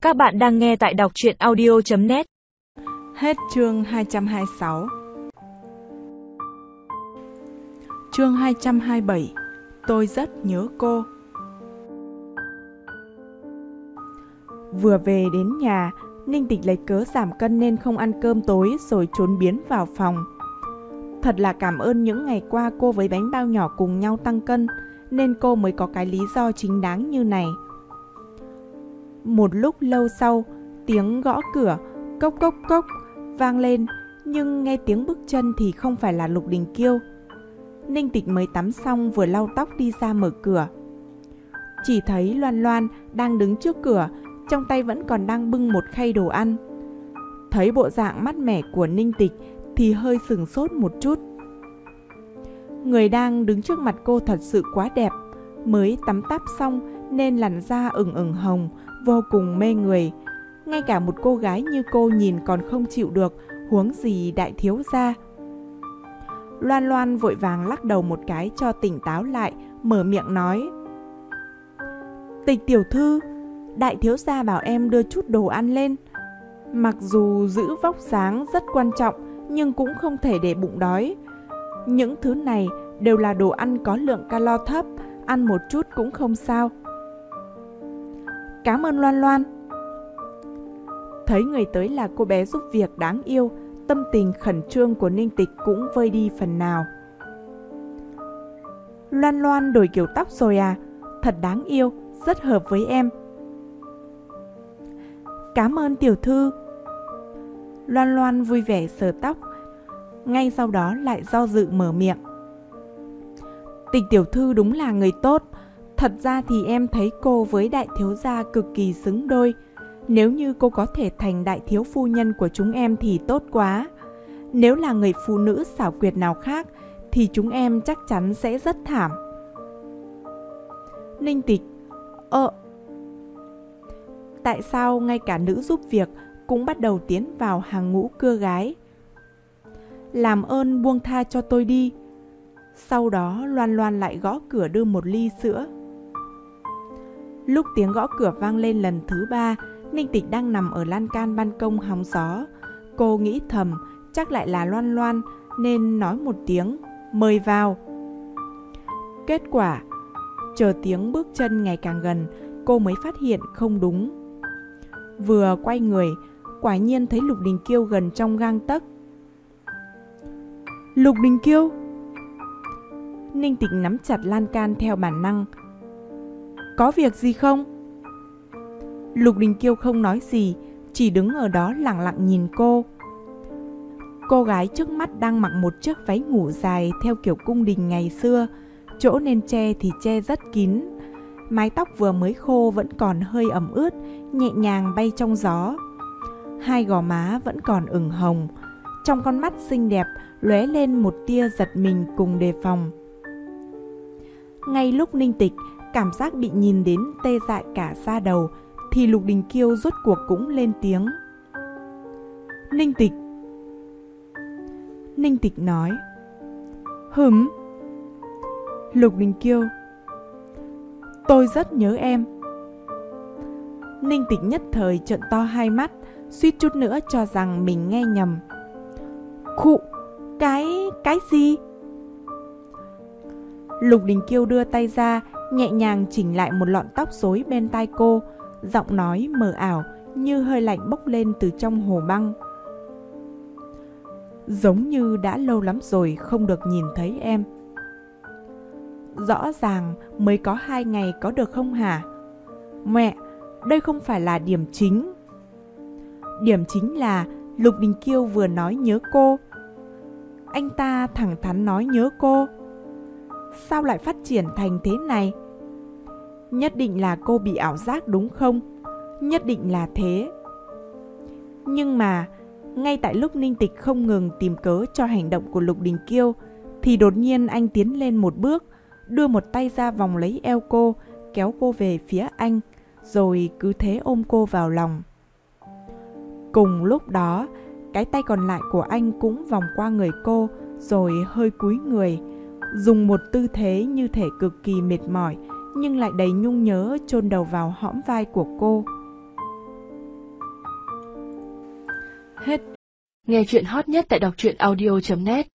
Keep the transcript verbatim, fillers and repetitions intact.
Các bạn đang nghe tại đọc truyện audio chấm net. Hết chương hai trăm hai mươi sáu. Chương hai trăm hai mươi bảy. Tôi rất nhớ cô. Vừa về đến nhà, Ninh Tịch lấy cớ giảm cân nên không ăn cơm tối rồi trốn biến vào phòng. Thật là cảm ơn những ngày qua cô với bánh bao nhỏ cùng nhau tăng cân, nên cô mới có cái lý do chính đáng như này. Một lúc lâu sau, tiếng gõ cửa cốc cốc cốc vang lên, nhưng nghe tiếng bước chân thì không phải là Lục Đình Kiêu. Ninh Tịch mới tắm xong vừa lau tóc đi ra mở cửa. Chỉ thấy Loan Loan đang đứng trước cửa, trong tay vẫn còn đang bưng một khay đồ ăn. Thấy bộ dạng mát mẻ của Ninh Tịch thì hơi sửng sốt một chút. Người đang đứng trước mặt cô thật sự quá đẹp, mới tắm táp xong nên làn da ửng ửng hồng, vô cùng mê người. Ngay cả một cô gái như cô nhìn còn không chịu được, huống gì đại thiếu gia. Loan Loan vội vàng lắc đầu một cái cho tỉnh táo lại, mở miệng nói: Tịch tiểu thư, đại thiếu gia bảo em đưa chút đồ ăn lên. Mặc dù giữ vóc dáng rất quan trọng, nhưng cũng không thể để bụng đói. Những thứ này đều là đồ ăn có lượng calo thấp, ăn một chút cũng không sao. Cảm ơn Loan Loan. Thấy người tới là cô bé giúp việc đáng yêu, tâm tình khẩn trương của Ninh Tịch cũng vơi đi phần nào. Loan Loan đổi kiểu tóc rồi à? Thật đáng yêu, rất hợp với em. Cảm ơn tiểu thư. Loan Loan vui vẻ sờ tóc, ngay sau đó lại do dự mở miệng. Tịch tiểu thư đúng là người tốt. Thật ra thì em thấy cô với đại thiếu gia cực kỳ xứng đôi. Nếu như cô có thể thành đại thiếu phu nhân của chúng em thì tốt quá. Nếu là người phụ nữ xảo quyệt nào khác thì chúng em chắc chắn sẽ rất thảm. Ninh Tịch: Ơ Tại sao ngay cả nữ giúp việc cũng bắt đầu tiến vào hàng ngũ cưa gái? Làm ơn buông tha cho tôi đi. Sau đó Loan Loan lại gõ cửa đưa một ly sữa. Lúc tiếng gõ cửa vang lên lần thứ ba, Ninh Tịch đang nằm ở lan can ban công hóng gió. Cô nghĩ thầm chắc lại là Loan Loan nên nói một tiếng mời vào. Kết quả chờ tiếng bước chân ngày càng gần, cô mới phát hiện không đúng. Vừa quay người, quả nhiên thấy Lục Đình Kiêu gần trong gang tấc. Lục Đình Kiêu! Ninh Tịch nắm chặt lan can theo bản năng. Có việc gì không? Lục Đình Kiêu không nói gì, chỉ đứng ở đó lặng lặng nhìn cô. Cô gái trước mắt đang mặc một chiếc váy ngủ dài theo kiểu cung đình ngày xưa, chỗ nên che thì che rất kín. Mái tóc vừa mới khô vẫn còn hơi ẩm ướt, nhẹ nhàng bay trong gió. Hai gò má vẫn còn ửng hồng, trong con mắt xinh đẹp lóe lên một tia giật mình cùng đề phòng. Ngay lúc Ninh Tịch cảm giác bị nhìn đến tê dại cả da đầu thì Lục Đình Kiêu rốt cuộc cũng lên tiếng. Ninh Tịch. Ninh Tịch nói: Hửm. Lục Đình Kiêu: Tôi rất nhớ em. Ninh Tịch nhất thời trợn to hai mắt, suýt chút nữa cho rằng mình nghe nhầm. Khụ, cái, cái gì? Lục Đình Kiêu đưa tay ra, nhẹ nhàng chỉnh lại một lọn tóc rối bên tai cô, giọng nói mờ ảo như hơi lạnh bốc lên từ trong hồ băng. Giống như đã lâu lắm rồi không được nhìn thấy em. Rõ ràng mới có hai ngày có được không hả? Mẹ, đây không phải là điểm chính. Điểm chính là Lục Đình Kiêu vừa nói nhớ cô. Anh ta thẳng thắn nói nhớ cô. Sao lại phát triển thành thế này? Nhất định là cô bị ảo giác đúng không? Nhất định là thế. Nhưng mà ngay tại lúc Ninh Tịch không ngừng tìm cớ cho hành động của Lục Đình Kiêu thì đột nhiên anh tiến lên một bước, đưa một tay ra vòng lấy eo cô, kéo cô về phía anh, rồi cứ thế ôm cô vào lòng. Cùng lúc đó, cái tay còn lại của anh cũng vòng qua người cô, rồi hơi cúi người, dùng một tư thế như thể cực kỳ mệt mỏi nhưng lại đầy nhung nhớ chôn đầu vào hõm vai của cô. Hết. Nghe chuyện hot nhất tại đọc truyện audio chấm net.